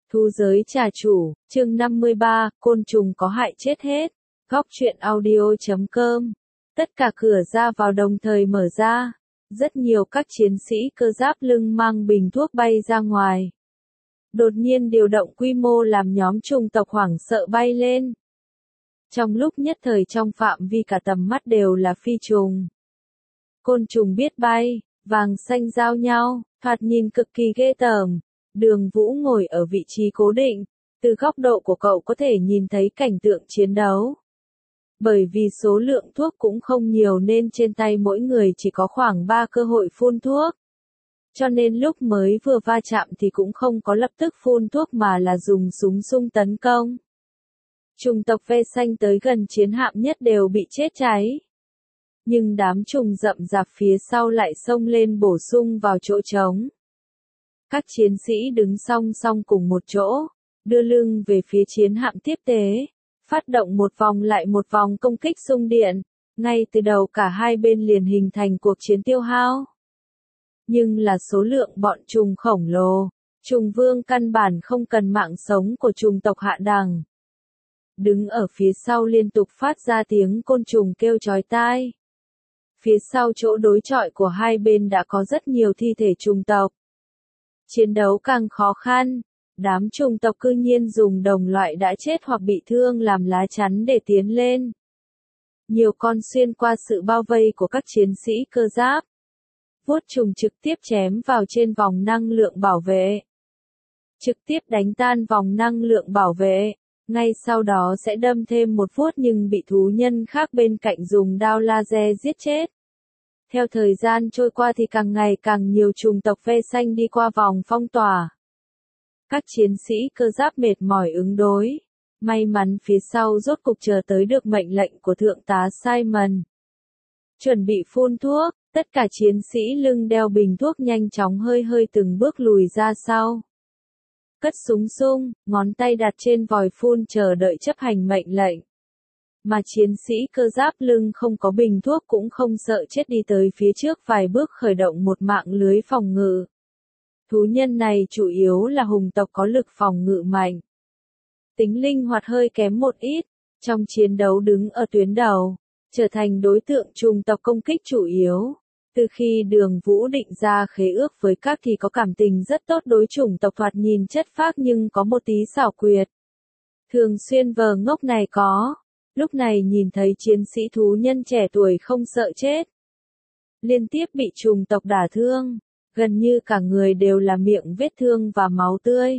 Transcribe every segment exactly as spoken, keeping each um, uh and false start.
Thu giới trà chủ, chương năm mươi ba, côn trùng có hại chết hết. Góc truyện audio chấm com. Tất cả cửa ra vào đồng thời mở ra. Rất nhiều các chiến sĩ cơ giáp lưng mang bình thuốc bay ra ngoài. Đột nhiên điều động quy mô làm nhóm trùng tộc hoảng sợ bay lên. Trong lúc nhất thời trong phạm vi cả tầm mắt đều là phi trùng. Côn trùng biết bay, vàng xanh giao nhau, thoạt nhìn cực kỳ ghê tởm. Đường Vũ ngồi ở vị trí cố định, từ góc độ của cậu có thể nhìn thấy cảnh tượng chiến đấu. Bởi vì số lượng thuốc cũng không nhiều nên trên tay mỗi người chỉ có khoảng ba cơ hội phun thuốc. Cho nên lúc mới vừa va chạm thì cũng không có lập tức phun thuốc mà là dùng súng sung tấn công. Trùng tộc ve xanh tới gần chiến hạm nhất đều bị chết cháy. Nhưng đám trùng rậm rạp phía sau lại xông lên bổ sung vào chỗ trống. Các chiến sĩ đứng song song cùng một chỗ, đưa lưng về phía chiến hạm tiếp tế, phát động một vòng lại một vòng công kích xung điện, ngay từ đầu cả hai bên liền hình thành cuộc chiến tiêu hao. Nhưng là số lượng bọn trùng khổng lồ, trùng vương căn bản không cần mạng sống của trùng tộc hạ đẳng. Đứng ở phía sau liên tục phát ra tiếng côn trùng kêu chói tai. Phía sau chỗ đối chọi của hai bên đã có rất nhiều thi thể trùng tộc. Chiến đấu càng khó khăn, đám trùng tộc cư nhiên dùng đồng loại đã chết hoặc bị thương làm lá chắn để tiến lên. Nhiều con xuyên qua sự bao vây của các chiến sĩ cơ giáp. Vuốt trùng trực tiếp chém vào trên vòng năng lượng bảo vệ. Trực tiếp đánh tan vòng năng lượng bảo vệ, ngay sau đó sẽ đâm thêm một vuốt nhưng bị thú nhân khác bên cạnh dùng đao laser giết chết. Theo thời gian trôi qua thì càng ngày càng nhiều trùng tộc ve xanh đi qua vòng phong tỏa. Các chiến sĩ cơ giáp mệt mỏi ứng đối. May mắn phía sau rốt cục chờ tới được mệnh lệnh của thượng tá Simon. Chuẩn bị phun thuốc, tất cả chiến sĩ lưng đeo bình thuốc nhanh chóng hơi hơi từng bước lùi ra sau. Cất súng sung, ngón tay đặt trên vòi phun chờ đợi chấp hành mệnh lệnh. Mà chiến sĩ cơ giáp lưng không có bình thuốc cũng không sợ chết đi tới phía trước vài bước khởi động một mạng lưới phòng ngự. Thú nhân này chủ yếu là hùng tộc có lực phòng ngự mạnh. Tính linh hoạt hơi kém một ít, trong chiến đấu đứng ở tuyến đầu, trở thành đối tượng trùng tộc công kích chủ yếu. Từ khi Đường Vũ định ra khế ước với các thì có cảm tình rất tốt đối chủng tộc thoạt nhìn chất phác nhưng có một tí xảo quyệt. Thường xuyên vờ ngốc này có. Lúc này nhìn thấy chiến sĩ thú nhân trẻ tuổi không sợ chết. Liên tiếp bị trùng tộc đả thương, gần như cả người đều là miệng vết thương và máu tươi.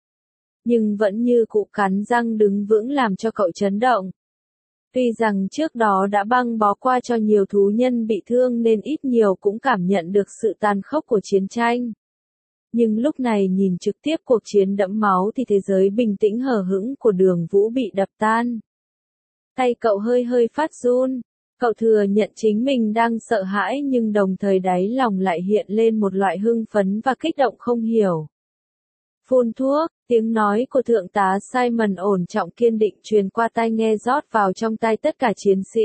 Nhưng vẫn như cụ cắn răng đứng vững làm cho cậu chấn động. Tuy rằng trước đó đã băng bó qua cho nhiều thú nhân bị thương nên ít nhiều cũng cảm nhận được sự tàn khốc của chiến tranh. Nhưng lúc này nhìn trực tiếp cuộc chiến đẫm máu thì thế giới bình tĩnh hờ hững của Đường Vũ bị đập tan. Tay cậu hơi hơi phát run, cậu thừa nhận chính mình đang sợ hãi nhưng đồng thời đáy lòng lại hiện lên một loại hưng phấn và kích động không hiểu. Phun thuốc, tiếng nói của thượng tá Simon ổn trọng kiên định truyền qua tai nghe rót vào trong tai tất cả chiến sĩ.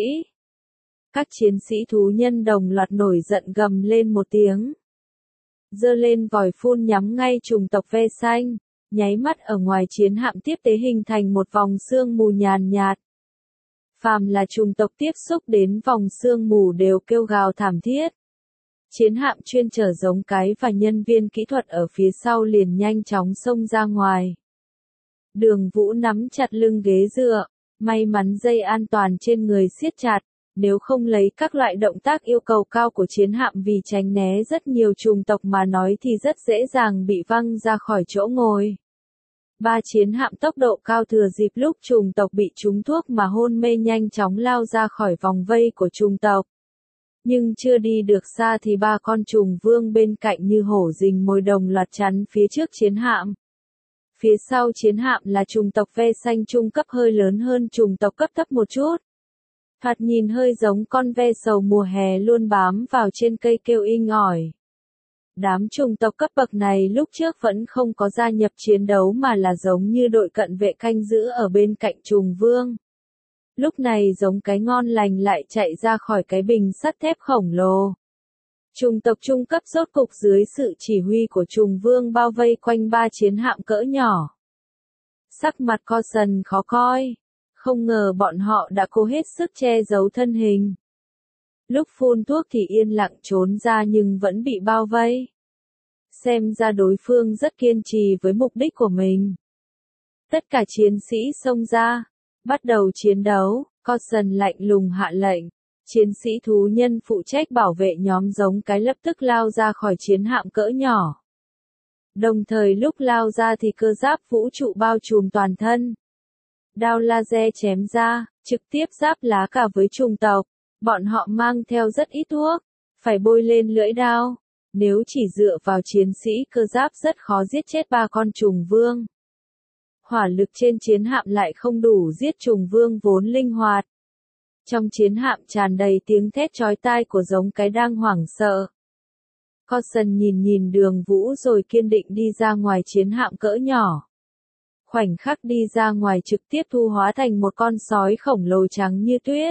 Các chiến sĩ thú nhân đồng loạt nổi giận gầm lên một tiếng. Giơ lên vòi phun nhắm ngay trùng tộc ve xanh, nháy mắt ở ngoài chiến hạm tiếp tế hình thành một vòng sương mù nhàn nhạt. Phàm là trùng tộc tiếp xúc đến vòng sương mù đều kêu gào thảm thiết. Chiến hạm chuyên chở giống cái và nhân viên kỹ thuật ở phía sau liền nhanh chóng xông ra ngoài. Đường Vũ nắm chặt lưng ghế dựa, may mắn dây an toàn trên người siết chặt, nếu không lấy các loại động tác yêu cầu cao của chiến hạm vì tránh né rất nhiều trùng tộc mà nói thì rất dễ dàng bị văng ra khỏi chỗ ngồi. Ba chiến hạm tốc độ cao thừa dịp lúc trùng tộc bị trúng thuốc mà hôn mê nhanh chóng lao ra khỏi vòng vây của trùng tộc. Nhưng chưa đi được xa thì ba con trùng vương bên cạnh như hổ rình mồi đồng loạt chắn phía trước chiến hạm. Phía sau chiến hạm là trùng tộc ve xanh trung cấp hơi lớn hơn trùng tộc cấp thấp một chút. Thoạt nhìn hơi giống con ve sầu mùa hè luôn bám vào trên cây kêu inh ỏi. Đám trùng tộc cấp bậc này lúc trước vẫn không có gia nhập chiến đấu mà là giống như đội cận vệ canh giữ ở bên cạnh trùng vương. Lúc này giống cái ngon lành lại chạy ra khỏi cái bình sắt thép khổng lồ. Trùng tộc trung cấp rốt cục dưới sự chỉ huy của trùng vương bao vây quanh ba chiến hạm cỡ nhỏ. Sắc mặt Coulson khó coi. Không ngờ bọn họ đã cố hết sức che giấu thân hình. Lúc phun thuốc thì yên lặng trốn ra nhưng vẫn bị bao vây. Xem ra đối phương rất kiên trì với mục đích của mình. Tất cả chiến sĩ xông ra, bắt đầu chiến đấu. Coulson lạnh lùng hạ lệnh. Chiến sĩ thú nhân phụ trách bảo vệ nhóm giống cái lập tức lao ra khỏi chiến hạm cỡ nhỏ. Đồng thời lúc lao ra thì cơ giáp vũ trụ bao trùm toàn thân. Đao laser chém ra, trực tiếp giáp lá cả với chủng tộc. Bọn họ mang theo rất ít thuốc, phải bôi lên lưỡi đao. Nếu chỉ dựa vào chiến sĩ cơ giáp rất khó giết chết ba con trùng vương. Hỏa lực trên chiến hạm lại không đủ giết trùng vương vốn linh hoạt. Trong chiến hạm tràn đầy tiếng thét chói tai của giống cái đang hoảng sợ. Coulson nhìn nhìn Đường Vũ rồi kiên định đi ra ngoài chiến hạm cỡ nhỏ. Khoảnh khắc đi ra ngoài trực tiếp thu hóa thành một con sói khổng lồ trắng như tuyết.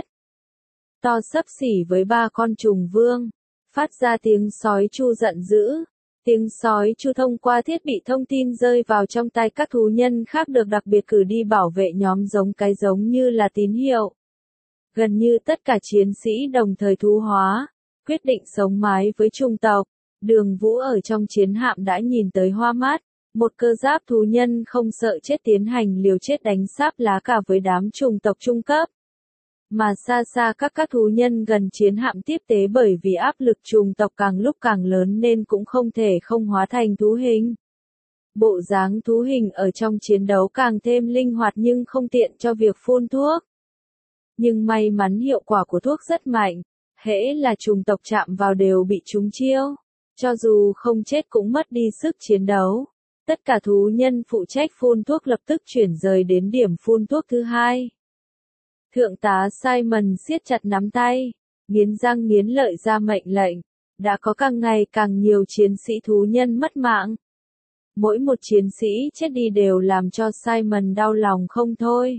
To xấp xỉ với ba con trùng vương, phát ra tiếng sói chu giận dữ. Tiếng sói chu thông qua thiết bị thông tin rơi vào trong tay các thú nhân khác được đặc biệt cử đi bảo vệ nhóm giống cái giống như là tín hiệu. Gần như tất cả chiến sĩ đồng thời thú hóa, quyết định sống mái với chủng tộc. Đường Vũ ở trong chiến hạm đã nhìn tới hoa mắt, một cơ giáp thú nhân không sợ chết tiến hành liều chết đánh sáp lá cả với đám chủng tộc trung cấp. Mà xa xa các các thú nhân gần chiến hạm tiếp tế bởi vì áp lực chủng tộc càng lúc càng lớn nên cũng không thể không hóa thành thú hình. Bộ dáng thú hình ở trong chiến đấu càng thêm linh hoạt nhưng không tiện cho việc phun thuốc. Nhưng may mắn hiệu quả của thuốc rất mạnh, hễ là chủng tộc chạm vào đều bị trúng chiêu, cho dù không chết cũng mất đi sức chiến đấu. Tất cả thú nhân phụ trách phun thuốc lập tức chuyển rời đến điểm phun thuốc thứ hai. Thượng tá Simon siết chặt nắm tay, nghiến răng nghiến lợi ra mệnh lệnh. Đã có càng ngày càng nhiều chiến sĩ thú nhân mất mạng. Mỗi một chiến sĩ chết đi đều làm cho Simon đau lòng không thôi.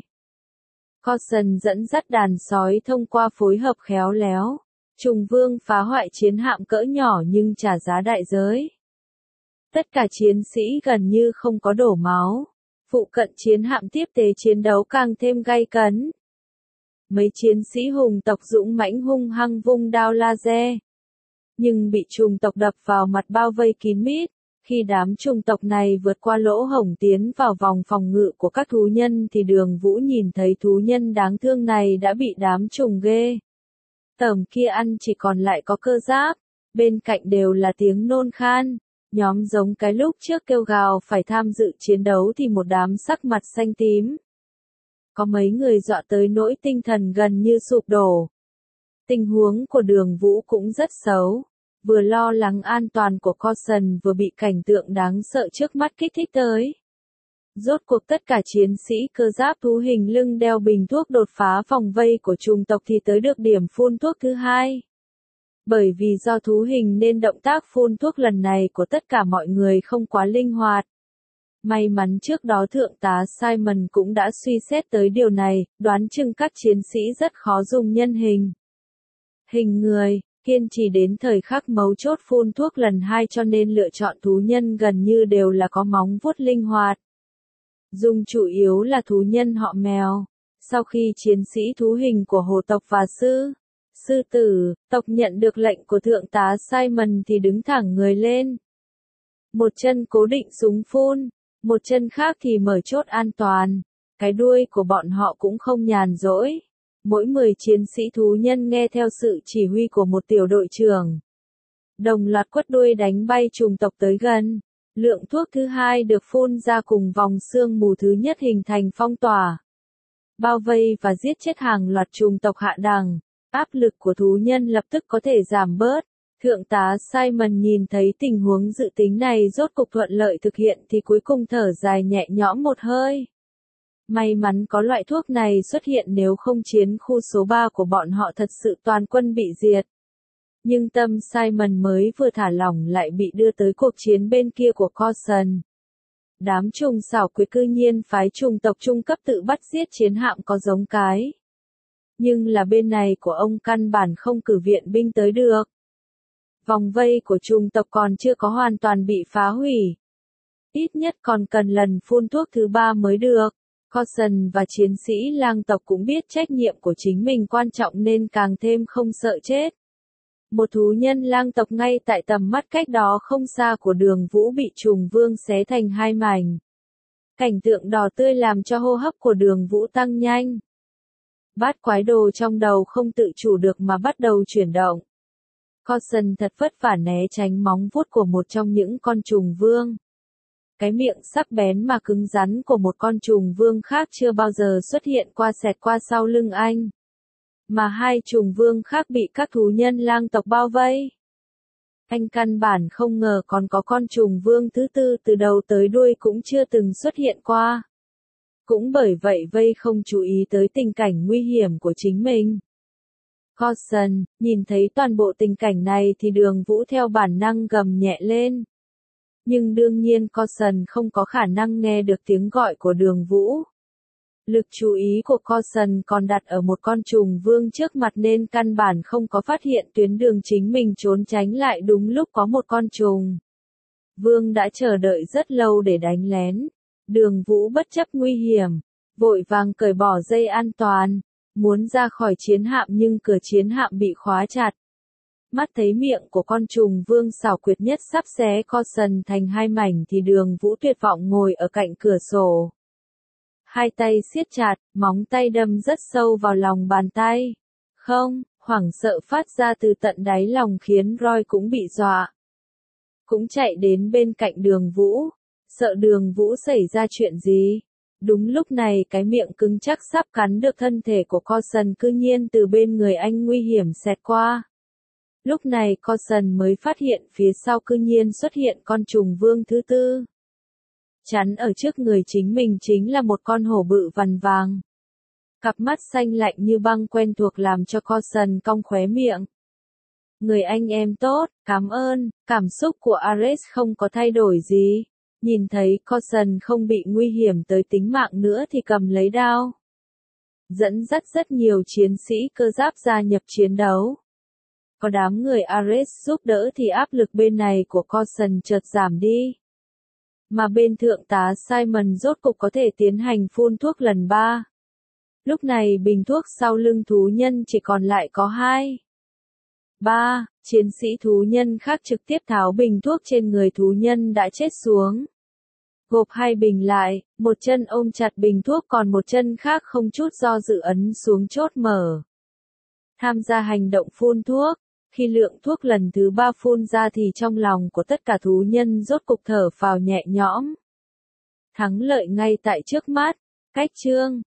Coulson dẫn dắt đàn sói thông qua phối hợp khéo léo. Trùng vương phá hoại chiến hạm cỡ nhỏ nhưng trả giá đại giới. Tất cả chiến sĩ gần như không có đổ máu. Phụ cận chiến hạm tiếp tế chiến đấu càng thêm gay cấn. Mấy chiến sĩ hùng tộc dũng mãnh hung hăng vung đao laser. Nhưng bị trùng tộc đập vào mặt bao vây kín mít. Khi đám trùng tộc này vượt qua lỗ hổng tiến vào vòng phòng ngự của các thú nhân thì Đường Vũ nhìn thấy thú nhân đáng thương này đã bị đám trùng ghê tởm kia ăn chỉ còn lại có cơ giáp. Bên cạnh đều là tiếng nôn khan. Nhóm giống cái lúc trước kêu gào phải tham dự chiến đấu thì một đám sắc mặt xanh tím. Có mấy người dọa tới nỗi tinh thần gần như sụp đổ. Tình huống của Đường Vũ cũng rất xấu. Vừa lo lắng an toàn của Coulson vừa bị cảnh tượng đáng sợ trước mắt kích thích tới. Rốt cuộc tất cả chiến sĩ cơ giáp thú hình lưng đeo bình thuốc đột phá vòng vây của chủng tộc thì tới được điểm phun thuốc thứ hai. Bởi vì do thú hình nên động tác phun thuốc lần này của tất cả mọi người không quá linh hoạt. May mắn trước đó Thượng tá Simon cũng đã suy xét tới điều này, đoán chừng các chiến sĩ rất khó dùng nhân hình. Hình người, kiên trì đến thời khắc mấu chốt phun thuốc lần hai cho nên lựa chọn thú nhân gần như đều là có móng vuốt linh hoạt. Dùng chủ yếu là thú nhân họ mèo. Sau khi chiến sĩ thú hình của hồ tộc và sư, sư tử, tộc nhận được lệnh của Thượng tá Simon thì đứng thẳng người lên. Một chân cố định súng phun, một chân khác thì mở chốt an toàn. Cái đuôi của bọn họ cũng không nhàn rỗi. Mỗi mười chiến sĩ thú nhân nghe theo sự chỉ huy của một tiểu đội trưởng. Đồng loạt quất đuôi đánh bay trùng tộc tới gần. Lượng thuốc thứ hai được phun ra cùng vòng sương mù thứ nhất hình thành phong tỏa. Bao vây và giết chết hàng loạt trùng tộc hạ đẳng. Áp lực của thú nhân lập tức có thể giảm bớt. Thượng tá Simon nhìn thấy tình huống dự tính này rốt cục thuận lợi thực hiện thì cuối cùng thở dài nhẹ nhõm một hơi. May mắn có loại thuốc này xuất hiện nếu không chiến khu số ba của bọn họ thật sự toàn quân bị diệt. Nhưng tâm Simon mới vừa thả lỏng lại bị đưa tới cuộc chiến bên kia của Coulson. Đám trùng xảo quyệt cư nhiên phái trùng tộc trung cấp tự bắt giết chiến hạm có giống cái. Nhưng là bên này của ông căn bản không cử viện binh tới được. Vòng vây của trùng tộc còn chưa có hoàn toàn bị phá hủy. Ít nhất còn cần lần phun thuốc thứ ba mới được. Coulson và chiến sĩ lang tộc cũng biết trách nhiệm của chính mình quan trọng nên càng thêm không sợ chết. Một thú nhân lang tộc ngay tại tầm mắt cách đó không xa của Đường Vũ bị trùng vương xé thành hai mảnh. Cảnh tượng đỏ tươi làm cho hô hấp của Đường Vũ tăng nhanh. Bát quái đồ trong đầu không tự chủ được mà bắt đầu chuyển động. Coulson thật vất vả né tránh móng vuốt của một trong những con trùng vương. Cái miệng sắc bén mà cứng rắn của một con trùng vương khác chưa bao giờ xuất hiện qua xẹt qua sau lưng anh. Mà hai trùng vương khác bị các thú nhân lang tộc bao vây. Anh căn bản không ngờ còn có con trùng vương thứ tư từ đầu tới đuôi cũng chưa từng xuất hiện qua. Cũng bởi vậy vây không chú ý tới tình cảnh nguy hiểm của chính mình. Coulson, nhìn thấy toàn bộ tình cảnh này thì Đường Vũ theo bản năng gầm nhẹ lên. Nhưng đương nhiên Coulson không có khả năng nghe được tiếng gọi của Đường Vũ. Lực chú ý của Coulson còn đặt ở một con trùng vương trước mặt nên căn bản không có phát hiện tuyến đường chính mình trốn tránh lại đúng lúc có một con trùng vương đã chờ đợi rất lâu để đánh lén. Đường Vũ bất chấp nguy hiểm, vội vàng cởi bỏ dây an toàn, muốn ra khỏi chiến hạm nhưng cửa chiến hạm bị khóa chặt. Mắt thấy miệng của con trùng vương xảo quyệt nhất sắp xé Coulson thành hai mảnh thì Đường Vũ tuyệt vọng ngồi ở cạnh cửa sổ. Hai tay siết chặt, móng tay đâm rất sâu vào lòng bàn tay. Không, hoảng sợ phát ra từ tận đáy lòng khiến Roy cũng bị dọa. Cũng chạy đến bên cạnh Đường Vũ, sợ Đường Vũ xảy ra chuyện gì. Đúng lúc này cái miệng cứng chắc sắp cắn được thân thể của Coulson cư nhiên từ bên người anh nguy hiểm xẹt qua. Lúc này Coulson mới phát hiện phía sau cư nhiên xuất hiện con trùng vương thứ tư. Chắn ở trước người chính mình chính là một con hổ bự vằn vàng. Cặp mắt xanh lạnh như băng quen thuộc làm cho Coulson cong khóe miệng. Người anh em tốt, cảm ơn, cảm xúc của Ares không có thay đổi gì. Nhìn thấy Coulson không bị nguy hiểm tới tính mạng nữa thì cầm lấy đao. Dẫn dắt rất nhiều chiến sĩ cơ giáp gia nhập chiến đấu. Có đám người Ares giúp đỡ thì áp lực bên này của Coulson chợt giảm đi. Mà bên thượng tá Simon rốt cục có thể tiến hành phun thuốc lần ba. Lúc này bình thuốc sau lưng thú nhân chỉ còn lại có hai. Ba, chiến sĩ thú nhân khác trực tiếp tháo bình thuốc trên người thú nhân đã chết xuống. Gộp hai bình lại, một chân ôm chặt bình thuốc còn một chân khác không chút do dự ấn xuống chốt mở. Tham gia hành động phun thuốc. Khi lượng thuốc lần thứ ba phun ra thì trong lòng của tất cả thú nhân rốt cục thở phào nhẹ nhõm. Thắng lợi ngay tại trước mắt. Cách chương